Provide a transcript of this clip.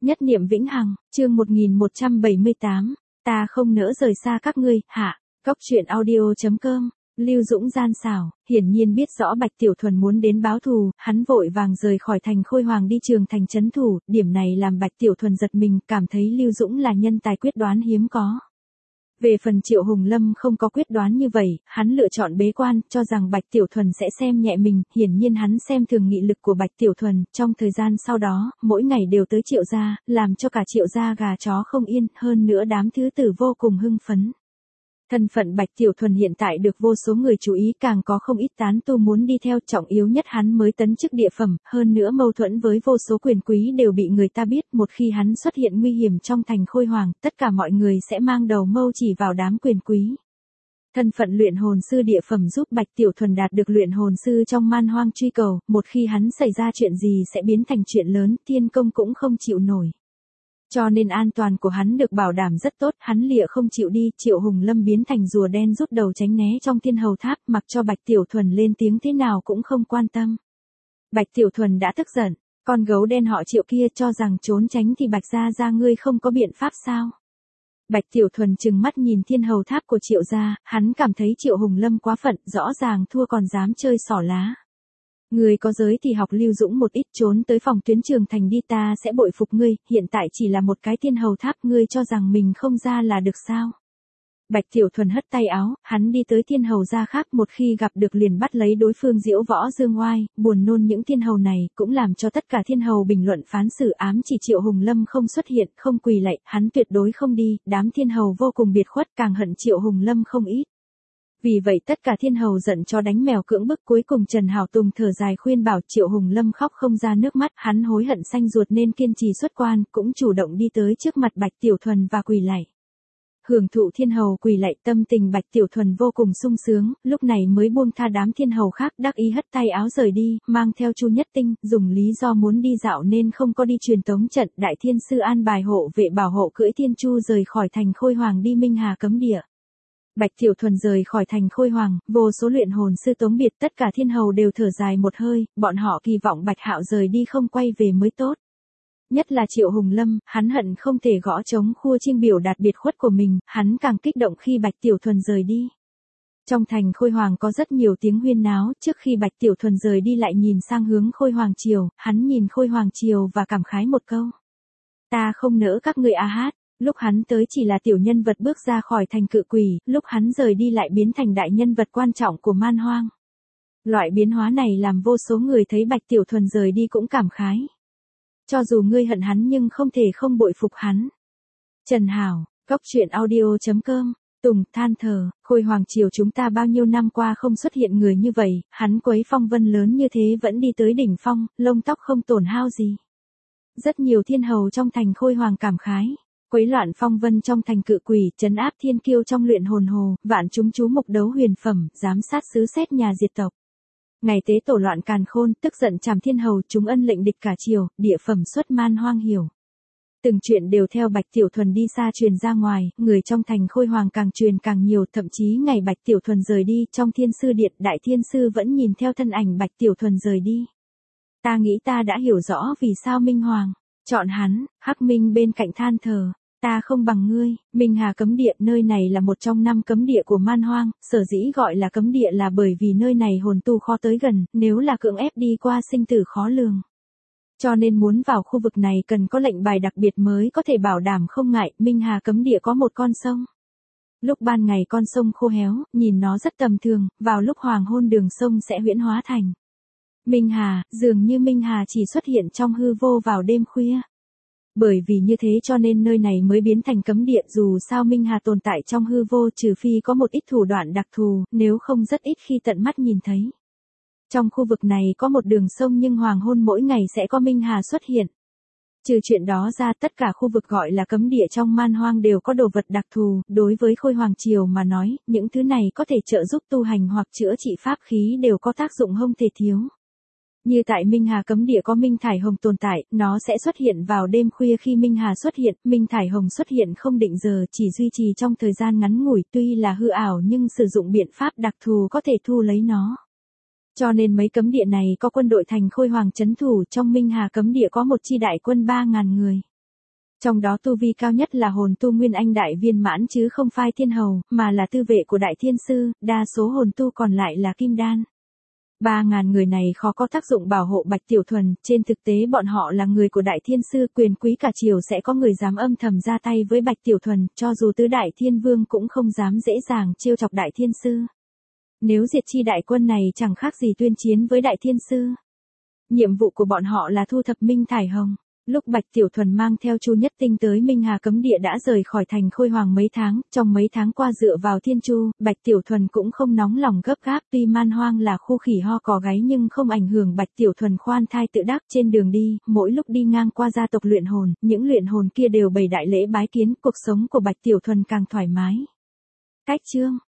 Nhất niệm vĩnh hằng, chương 1178, ta không nỡ rời xa các ngươi, hạ, Cốc truyện audio.com, Lưu Dũng gian xảo, hiển nhiên biết rõ Bạch Tiểu Thuần muốn đến báo thù, hắn vội vàng rời khỏi thành Khôi Hoàng đi trường thành trấn thủ, điểm này làm Bạch Tiểu Thuần giật mình, cảm thấy Lưu Dũng là nhân tài quyết đoán hiếm có. Về phần Triệu Hùng Lâm không có quyết đoán như vậy, hắn lựa chọn bế quan, cho rằng Bạch Tiểu Thuần sẽ xem nhẹ mình, hiển nhiên hắn xem thường nghị lực của Bạch Tiểu Thuần, trong thời gian sau đó, mỗi ngày đều tới Triệu gia, làm cho cả Triệu gia gà chó không yên, hơn nữa đám thứ tử vô cùng hưng phấn. Thân phận Bạch Tiểu Thuần hiện tại được vô số người chú ý, càng có không ít tán tu muốn đi theo, trọng yếu nhất hắn mới tấn chức địa phẩm, hơn nữa mâu thuẫn với vô số quyền quý đều bị người ta biết, một khi hắn xuất hiện nguy hiểm trong thành Khôi Hoàng, tất cả mọi người sẽ mang đầu mâu chỉ vào đám quyền quý. Thân phận luyện hồn sư địa phẩm giúp Bạch Tiểu Thuần đạt được luyện hồn sư trong man hoang truy cầu, một khi hắn xảy ra chuyện gì sẽ biến thành chuyện lớn, thiên công cũng không chịu nổi. Cho nên an toàn của hắn được bảo đảm rất tốt, hắn lịa không chịu đi, Triệu Hùng Lâm biến thành rùa đen rút đầu tránh né trong thiên hầu tháp, mặc cho Bạch Tiểu Thuần lên tiếng thế nào cũng không quan tâm. Bạch Tiểu Thuần đã tức giận, con gấu đen họ Triệu kia cho rằng trốn tránh thì Bạch gia ngươi không có biện pháp sao? Bạch Tiểu Thuần trừng mắt nhìn thiên hầu tháp của Triệu gia, hắn cảm thấy Triệu Hùng Lâm quá phận, rõ ràng thua còn dám chơi xỏ lá. Ngươi có giới thì học Lưu Dũng một ít, trốn tới phòng tuyến trường thành đi, ta sẽ bội phục ngươi, hiện tại chỉ là một cái thiên hầu tháp, ngươi cho rằng mình không ra là được sao? Bạch Tiểu Thuần hất tay áo, hắn đi tới thiên hầu gia khác, một khi gặp được liền bắt lấy đối phương diễu võ dương oai, buồn nôn những thiên hầu này, cũng làm cho tất cả thiên hầu bình luận phán xử, ám chỉ Triệu Hùng Lâm không xuất hiện, không quỳ lạy, hắn tuyệt đối không đi, đám thiên hầu vô cùng biệt khuất, càng hận Triệu Hùng Lâm không ít. Vì vậy tất cả thiên hầu giận cho đánh mèo cưỡng bức, cuối cùng Trần Hảo Tùng thở dài khuyên bảo, Triệu Hùng Lâm khóc không ra nước mắt, hắn hối hận xanh ruột nên kiên trì xuất quan, cũng chủ động đi tới trước mặt Bạch Tiểu Thuần và quỳ lạy. Hưởng thụ thiên hầu quỳ lạy, tâm tình Bạch Tiểu Thuần vô cùng sung sướng, lúc này mới buông tha đám thiên hầu khác, đắc ý hất tay áo rời đi, mang theo Chu Nhất Tinh, dùng lý do muốn đi dạo nên không có đi truyền tống trận, đại thiên sư an bài hộ vệ bảo hộ cưỡi thiên chu rời khỏi thành Khôi Hoàng đi Minh Hà cấm địa. Bạch Tiểu Thuần rời khỏi thành Khôi Hoàng, vô số luyện hồn sư tống biệt, tất cả thiên hầu đều thở dài một hơi, bọn họ kỳ vọng Bạch Hạo rời đi không quay về mới tốt. Nhất là Triệu Hùng Lâm, hắn hận không thể gõ trống khua chiêng biểu đạt biệt khuất của mình, hắn càng kích động khi Bạch Tiểu Thuần rời đi. Trong thành Khôi Hoàng có rất nhiều tiếng huyên náo, trước khi Bạch Tiểu Thuần rời đi lại nhìn sang hướng Khôi Hoàng Triều, hắn nhìn Khôi Hoàng Triều và cảm khái một câu. Ta không nỡ các ngươi a hát. Lúc hắn tới chỉ là tiểu nhân vật bước ra khỏi thành cự quỷ, lúc hắn rời đi lại biến thành đại nhân vật quan trọng của man hoang. Loại biến hóa này làm vô số người thấy Bạch Tiểu Thuần rời đi cũng cảm khái. Cho dù ngươi hận hắn nhưng không thể không bội phục hắn. Trần Hảo, Cốc truyện audio.com, Tùng than thở, Khôi Hoàng Triều chúng ta bao nhiêu năm qua không xuất hiện người như vậy, hắn quấy phong vân lớn như thế vẫn đi tới đỉnh phong, lông tóc không tổn hao gì. Rất nhiều thiên hầu trong thành Khôi Hoàng cảm khái. Quấy loạn phong vân trong thành cự quỷ, trấn áp thiên kiêu trong luyện hồn hồ, vạn chúng chú mục đấu huyền phẩm, giám sát sứ xét nhà diệt tộc. Ngày tế tổ loạn càn khôn, tức giận trảm thiên hầu, chúng ân lệnh địch cả triều, địa phẩm xuất man hoang hiểu. Từng chuyện đều theo Bạch Tiểu Thuần đi xa truyền ra ngoài, người trong thành Khôi Hoàng càng truyền càng nhiều, thậm chí ngày Bạch Tiểu Thuần rời đi, trong thiên sư điện, đại thiên sư vẫn nhìn theo thân ảnh Bạch Tiểu Thuần rời đi. Ta nghĩ ta đã hiểu rõ vì sao Minh Hoàng chọn hắn. Hắc Minh bên cạnh than thở. Ta không bằng ngươi, Minh Hà cấm địa, nơi này là một trong 5 cấm địa của man hoang, sở dĩ gọi là cấm địa là bởi vì nơi này hồn tu khó tới gần, nếu là cưỡng ép đi qua sinh tử khó lường. Cho nên muốn vào khu vực này cần có lệnh bài đặc biệt mới có thể bảo đảm không ngại, Minh Hà cấm địa có một con sông. Lúc ban ngày con sông khô héo, nhìn nó rất tầm thường, vào lúc hoàng hôn đường sông sẽ huyễn hóa thành Minh Hà, dường như Minh Hà chỉ xuất hiện trong hư vô vào đêm khuya. Bởi vì như thế cho nên nơi này mới biến thành cấm địa, dù sao Minh Hà tồn tại trong hư vô trừ phi có một ít thủ đoạn đặc thù, nếu không rất ít khi tận mắt nhìn thấy. Trong khu vực này có một đường sông nhưng hoàng hôn mỗi ngày sẽ có Minh Hà xuất hiện. Trừ chuyện đó ra tất cả khu vực gọi là cấm địa trong man hoang đều có đồ vật đặc thù, đối với Khôi Hoàng Triều mà nói, những thứ này có thể trợ giúp tu hành hoặc chữa trị pháp khí đều có tác dụng không thể thiếu. Như tại Minh Hà cấm địa có Minh Thải Hồng tồn tại, nó sẽ xuất hiện vào đêm khuya khi Minh Hà xuất hiện, Minh Thải Hồng xuất hiện không định giờ, chỉ duy trì trong thời gian ngắn ngủi, tuy là hư ảo nhưng sử dụng biện pháp đặc thù có thể thu lấy nó. Cho nên mấy cấm địa này có quân đội thành Khôi Hoàng trấn thủ, trong Minh Hà cấm địa có một chi đại quân 3.000 người. Trong đó tu vi cao nhất là hồn tu Nguyên Anh đại viên mãn chứ không phải thiên hầu, mà là tư vệ của đại thiên sư, đa số hồn tu còn lại là kim đan. 3.000 người này khó có tác dụng bảo hộ Bạch Tiểu Thuần, trên thực tế bọn họ là người của đại thiên sư, quyền quý cả triều sẽ có người dám âm thầm ra tay với Bạch Tiểu Thuần, cho dù tứ đại thiên vương cũng không dám dễ dàng trêu chọc đại thiên sư. Nếu diệt chi đại quân này chẳng khác gì tuyên chiến với đại thiên sư. Nhiệm vụ của bọn họ là thu thập Minh Thải Hồng. Lúc Bạch Tiểu Thuần mang theo Chu Nhất Tinh tới Minh Hà cấm địa đã rời khỏi thành Khôi Hoàng mấy tháng, trong mấy tháng qua dựa vào Thiên Chu, Bạch Tiểu Thuần cũng không nóng lòng gấp gáp, tuy Man Hoang là khu khỉ ho cò gáy nhưng không ảnh hưởng Bạch Tiểu Thuần khoan thai tự đắc. Trên đường đi, mỗi lúc đi ngang qua gia tộc luyện hồn, những luyện hồn kia đều bày đại lễ bái kiến, cuộc sống của Bạch Tiểu Thuần càng thoải mái. Cách chương